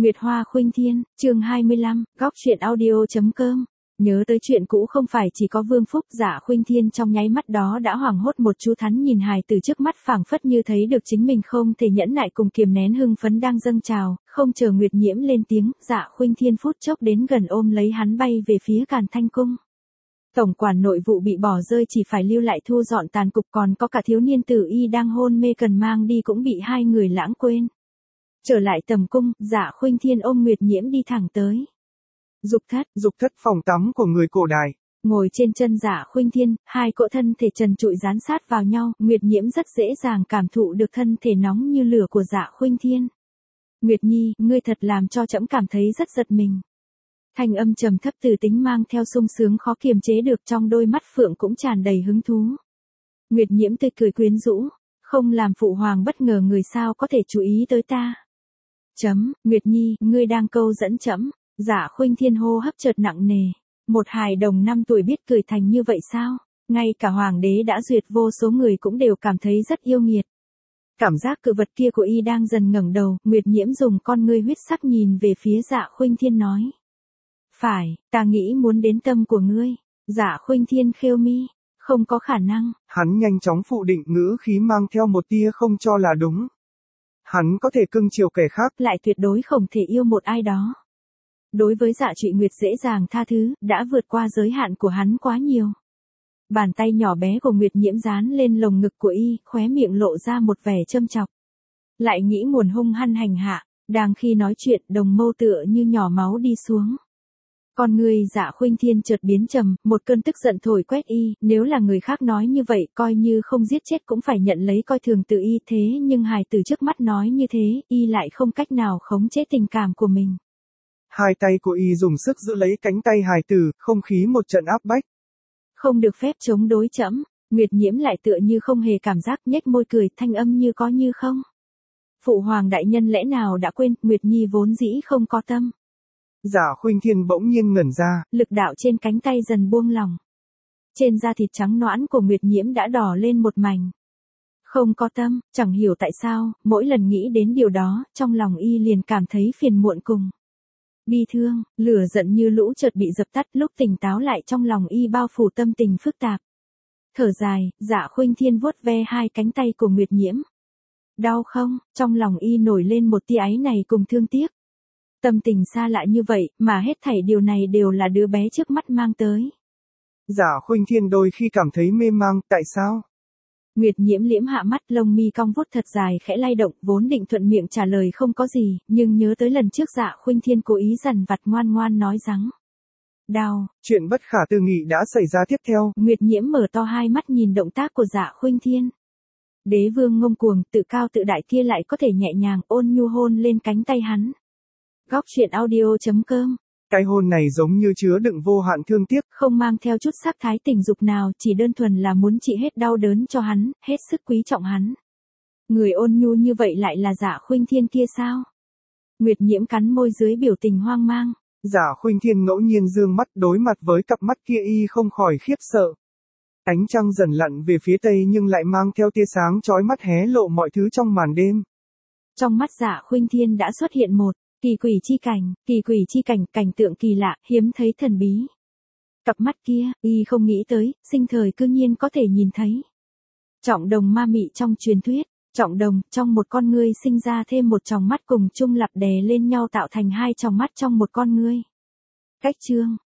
Nguyệt Hoa Khuynh Thiên, chương 25, góc truyện audio.com. Nhớ tới chuyện cũ không phải chỉ có Vương Phúc, Dạ Khuynh Thiên trong nháy mắt đó đã hoảng hốt một chú thắn nhìn hài từ trước mắt, phảng phất như thấy được chính mình không thể nhẫn nại cùng kiềm nén hưng phấn đang dâng trào, không chờ Nguyệt Nhiễm lên tiếng, Dạ Khuynh Thiên phút chốc đến gần ôm lấy hắn bay về phía Càn Thanh Cung. Tổng quản nội vụ bị bỏ rơi chỉ phải lưu lại thu dọn tàn cục, còn có cả thiếu niên tử y đang hôn mê cần mang đi cũng bị hai người lãng quên. Trở lại tầm cung, Dạ Khuynh Thiên ôm Nguyệt Nhiễm đi thẳng tới dục thất phòng tắm của người cổ đại. Ngồi trên chân Dạ Khuynh Thiên, hai cỗ thân thể trần trụi dán sát vào nhau, Nguyệt Nhiễm rất dễ dàng cảm thụ được thân thể nóng như lửa của Dạ Khuynh Thiên. Nguyệt Nhi, ngươi thật làm cho trẫm cảm thấy rất giật mình. Thanh âm trầm thấp từ tính mang theo sung sướng khó kiềm chế được, trong đôi mắt phượng cũng tràn đầy hứng thú. Nguyệt Nhiễm tươi cười quyến rũ, không làm phụ hoàng bất ngờ, người sao có thể chú ý tới ta. Nguyệt Nhi, ngươi đang câu dẫn trẫm. Dạ Khuynh Thiên hô hấp chợt nặng nề. Một hài đồng 5 tuổi biết cười thành như vậy sao? Ngay cả hoàng đế đã duyệt vô số người cũng đều cảm thấy rất yêu nghiệt. Cảm giác cự vật kia của y đang dần ngẩng đầu, Nguyệt Nhiễm dùng con ngươi huyết sắc nhìn về phía Dạ Khuynh Thiên nói. Phải, ta nghĩ muốn đến tâm của ngươi. Dạ Khuynh Thiên khêu mi. Không có khả năng. Hắn nhanh chóng phủ định, ngữ khí mang theo một tia không cho là đúng. Hắn có thể cưng chiều kẻ khác, lại tuyệt đối không thể yêu một ai đó. Đối với Dạ Trụy Nguyệt dễ dàng tha thứ, đã vượt qua giới hạn của hắn quá nhiều. Bàn tay nhỏ bé của Nguyệt Nhiễm dán lên lồng ngực của y, khóe miệng lộ ra một vẻ châm chọc. Lại nghĩ nguồn hung hăng hành hạ, đang khi nói chuyện, đồng mâu tựa như nhỏ máu đi xuống. Con người Dạ Khuynh Thiên chợt biến trầm, một cơn tức giận thổi quét y, nếu là người khác nói như vậy, coi như không giết chết cũng phải nhận lấy coi thường từ y, thế nhưng hài tử trước mắt nói như thế, y lại không cách nào khống chế tình cảm của mình. Hai tay của y dùng sức giữ lấy cánh tay hài tử, không khí một trận áp bách. Không được phép chống đối trẫm. Nguyệt Nhiễm lại tựa như không hề cảm giác, nhếch môi cười, thanh âm như có như không. Phụ hoàng đại nhân lẽ nào đã quên, Nguyệt Nhi vốn dĩ không có tâm. Dạ Khuynh Thiên bỗng nhiên ngẩn ra. Lực đạo trên cánh tay dần buông lỏng. Trên da thịt trắng nõn của Nguyệt Nhiễm đã đỏ lên một mảnh. Không có tâm, chẳng hiểu tại sao, mỗi lần nghĩ đến điều đó, trong lòng y liền cảm thấy phiền muộn cùng bi thương, lửa giận như lũ chợt bị dập tắt, lúc tỉnh táo lại trong lòng y bao phủ tâm tình phức tạp. Thở dài, Dạ Khuynh Thiên vuốt ve hai cánh tay của Nguyệt Nhiễm. Đau không? Trong lòng y nổi lên một tia áy này cùng thương tiếc. Tâm tình xa lạ như vậy, mà hết thảy điều này đều là đứa bé trước mắt mang tới. Dạ Khuynh Thiên đôi khi cảm thấy mê mang, tại sao? Nguyệt Nhiễm liễm hạ mắt, lông mi cong vuốt thật dài khẽ lay động, vốn định thuận miệng trả lời không có gì, nhưng nhớ tới lần trước Dạ Khuynh Thiên cố ý dằn vặt ngoan ngoan nói rằng đau. Chuyện bất khả tư nghị đã xảy ra tiếp theo. Nguyệt Nhiễm mở to hai mắt nhìn động tác của Dạ Khuynh Thiên. Đế vương ngông cuồng, tự cao tự đại kia lại có thể nhẹ nhàng ôn nhu hôn lên cánh tay hắn. Góc truyện audio.com. Cái hôn này giống như chứa đựng vô hạn thương tiếc, không mang theo chút sắc thái tình dục nào, chỉ đơn thuần là muốn trị hết đau đớn cho hắn, hết sức quý trọng hắn. Người ôn nhu như vậy lại là Dạ Khuynh Thiên kia sao? Nguyệt Nhiễm cắn môi dưới biểu tình hoang mang. Dạ Khuynh Thiên ngẫu nhiên dương mắt đối mặt với cặp mắt kia, y không khỏi khiếp sợ. Ánh trăng dần lặn về phía tây nhưng lại mang theo tia sáng chói mắt hé lộ mọi thứ trong màn đêm. Trong mắt Dạ Khuynh Thiên đã xuất hiện một kỳ quỷ chi cảnh, cảnh tượng kỳ lạ, hiếm thấy thần bí. Cặp mắt kia, y không nghĩ tới, sinh thời cư nhiên có thể nhìn thấy. Trọng đồng ma mị trong truyền thuyết, trọng đồng, trong một con ngươi sinh ra thêm một tròng mắt cùng chung lặp đè lên nhau tạo thành hai tròng mắt trong một con ngươi. Cách chương,